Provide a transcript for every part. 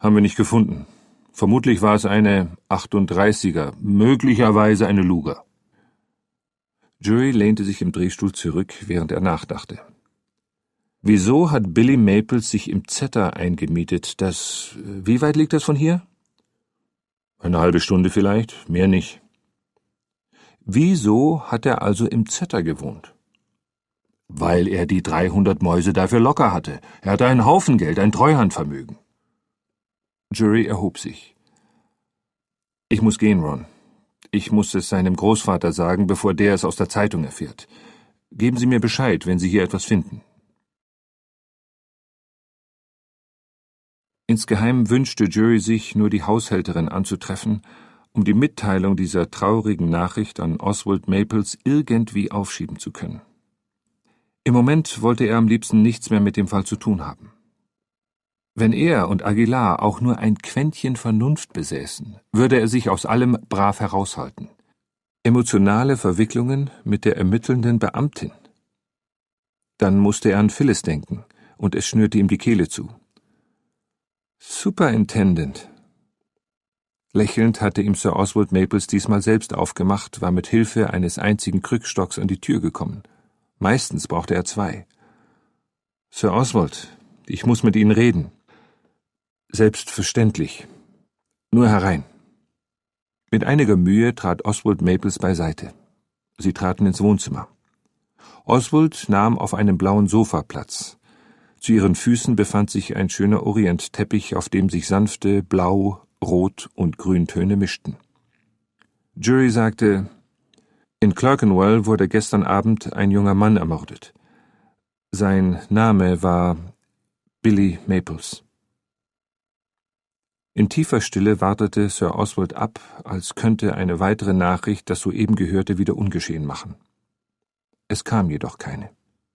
Haben wir nicht gefunden. Vermutlich war es eine 38er, möglicherweise eine Luger. Jury lehnte sich im Drehstuhl zurück, während er nachdachte. Wieso hat Billy Maples sich im Zetter eingemietet? Wie weit liegt das von hier? Eine halbe Stunde vielleicht, mehr nicht. Wieso hat er also im Zetter gewohnt? Weil er die 300 Mäuse dafür locker hatte. Er hatte einen Haufen Geld, ein Treuhandvermögen. Jury erhob sich. Ich muss gehen, Ron. Ich muss es seinem Großvater sagen, bevor der es aus der Zeitung erfährt. Geben Sie mir Bescheid, wenn Sie hier etwas finden. Insgeheim wünschte Jury sich, nur die Haushälterin anzutreffen, um die Mitteilung dieser traurigen Nachricht an Oswald Maples irgendwie aufschieben zu können. Im Moment wollte er am liebsten nichts mehr mit dem Fall zu tun haben. Wenn er und Aguilar auch nur ein Quäntchen Vernunft besäßen, würde er sich aus allem brav heraushalten. Emotionale Verwicklungen mit der ermittelnden Beamtin. Dann musste er an Phyllis denken, und es schnürte ihm die Kehle zu. Superintendent. Lächelnd hatte ihm Sir Oswald Maples diesmal selbst aufgemacht, war mit Hilfe eines einzigen Krückstocks an die Tür gekommen. Meistens brauchte er 2. Sir Oswald, ich muss mit Ihnen reden. Selbstverständlich. Nur herein. Mit einiger Mühe trat Oswald Maples beiseite. Sie traten ins Wohnzimmer. Oswald nahm auf einem blauen Sofa Platz. Zu ihren Füßen befand sich ein schöner Orientteppich, auf dem sich sanfte Blau-, Rot- und Grüntöne mischten. Jury sagte: In Clerkenwell wurde gestern Abend ein junger Mann ermordet. Sein Name war Billy Maples. In tiefer Stille wartete Sir Oswald ab, als könnte eine weitere Nachricht das soeben Gehörte wieder ungeschehen machen. Es kam jedoch keine.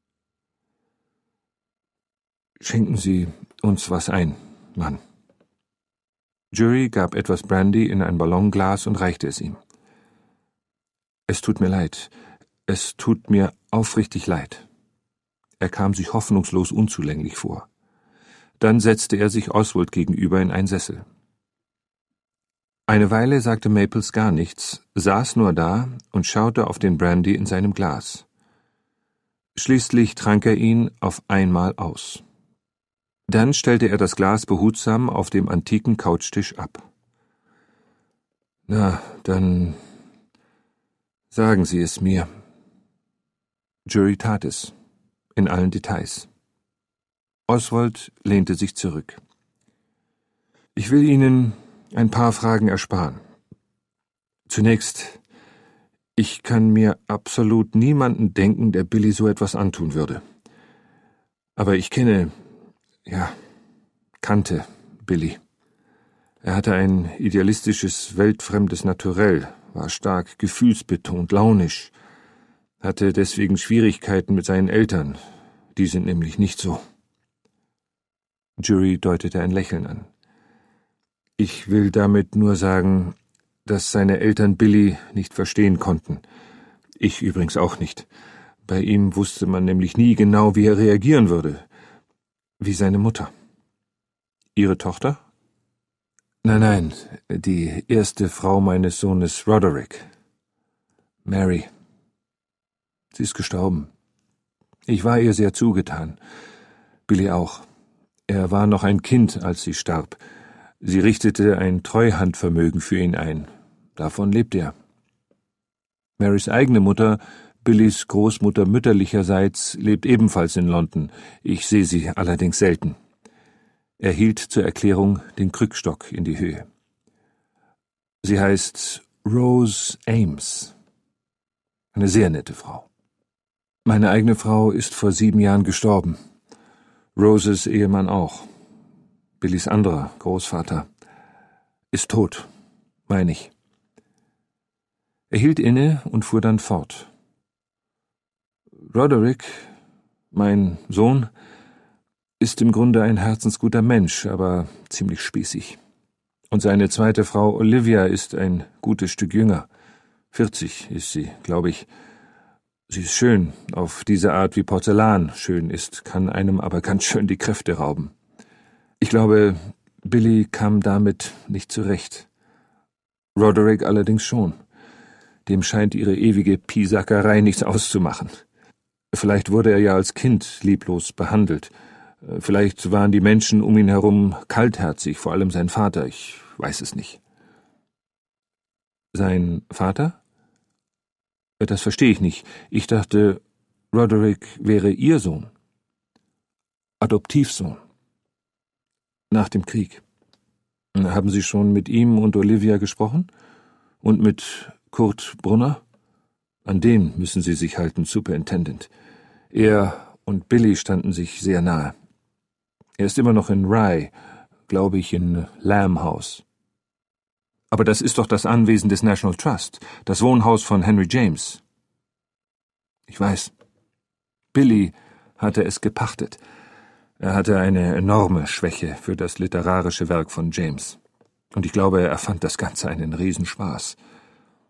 »Schenken Sie uns was ein, Mann.« Jury gab etwas Brandy in ein Ballonglas und reichte es ihm. »Es tut mir leid. Es tut mir aufrichtig leid.« Er kam sich hoffnungslos unzulänglich vor. Dann setzte er sich Oswald gegenüber in einen Sessel. Eine Weile sagte Maples gar nichts, saß nur da und schaute auf den Brandy in seinem Glas. Schließlich trank er ihn auf einmal aus. Dann stellte er das Glas behutsam auf dem antiken Couchtisch ab. »Na, dann sagen Sie es mir.« Jury tat es, in allen Details. Oswald lehnte sich zurück. »Ich will Ihnen ein paar Fragen ersparen. Zunächst, ich kann mir absolut niemanden denken, der Billy so etwas antun würde. Aber ich kannte Billy. Er hatte ein idealistisches, weltfremdes Naturell, war stark gefühlsbetont, launisch, hatte deswegen Schwierigkeiten mit seinen Eltern. Die sind nämlich nicht so.« Jury deutete ein Lächeln an. »Ich will damit nur sagen, dass seine Eltern Billy nicht verstehen konnten. Ich übrigens auch nicht. Bei ihm wusste man nämlich nie genau, wie er reagieren würde. Wie seine Mutter.« »Ihre Tochter?« »Nein, die erste Frau meines Sohnes Roderick. Mary. Sie ist gestorben. Ich war ihr sehr zugetan. Billy auch. Er war noch ein Kind, als sie starb. Sie richtete ein Treuhandvermögen für ihn ein. Davon lebt er. Marys eigene Mutter, Billys Großmutter mütterlicherseits, lebt ebenfalls in London. Ich sehe sie allerdings selten.« Er hielt zur Erklärung den Krückstock in die Höhe. »Sie heißt Rose Ames. Eine sehr nette Frau. Meine eigene Frau ist vor 7 Jahren gestorben. Roses Ehemann auch. Billys anderer Großvater ist tot, meine ich.« Er hielt inne und fuhr dann fort. »Roderick, mein Sohn, ist im Grunde ein herzensguter Mensch, aber ziemlich spießig. Und seine zweite Frau Olivia ist ein gutes Stück jünger. 40 ist sie, glaube ich. Sie ist schön, auf diese Art wie Porzellan schön ist, kann einem aber ganz schön die Kräfte rauben. Ich glaube, Billy kam damit nicht zurecht. Roderick allerdings schon. Dem scheint ihre ewige Piesackerei nichts auszumachen. Vielleicht wurde er ja als Kind lieblos behandelt. Vielleicht waren die Menschen um ihn herum kaltherzig, vor allem sein Vater, ich weiß es nicht. Sein Vater? Das verstehe ich nicht. Ich dachte, Roderick wäre Ihr Sohn. Adoptivsohn. Nach dem Krieg. Haben Sie schon mit ihm und Olivia gesprochen? Und mit Kurt Brunner? An den müssen Sie sich halten, Superintendent. Er und Billy standen sich sehr nahe. Er ist immer noch in Rye, glaube ich, in Lamb House. Aber das ist doch das Anwesen des National Trust, das Wohnhaus von Henry James. Ich weiß. Billy hatte es gepachtet. Er hatte eine enorme Schwäche für das literarische Werk von James. Und ich glaube, er fand das Ganze einen Riesenspaß.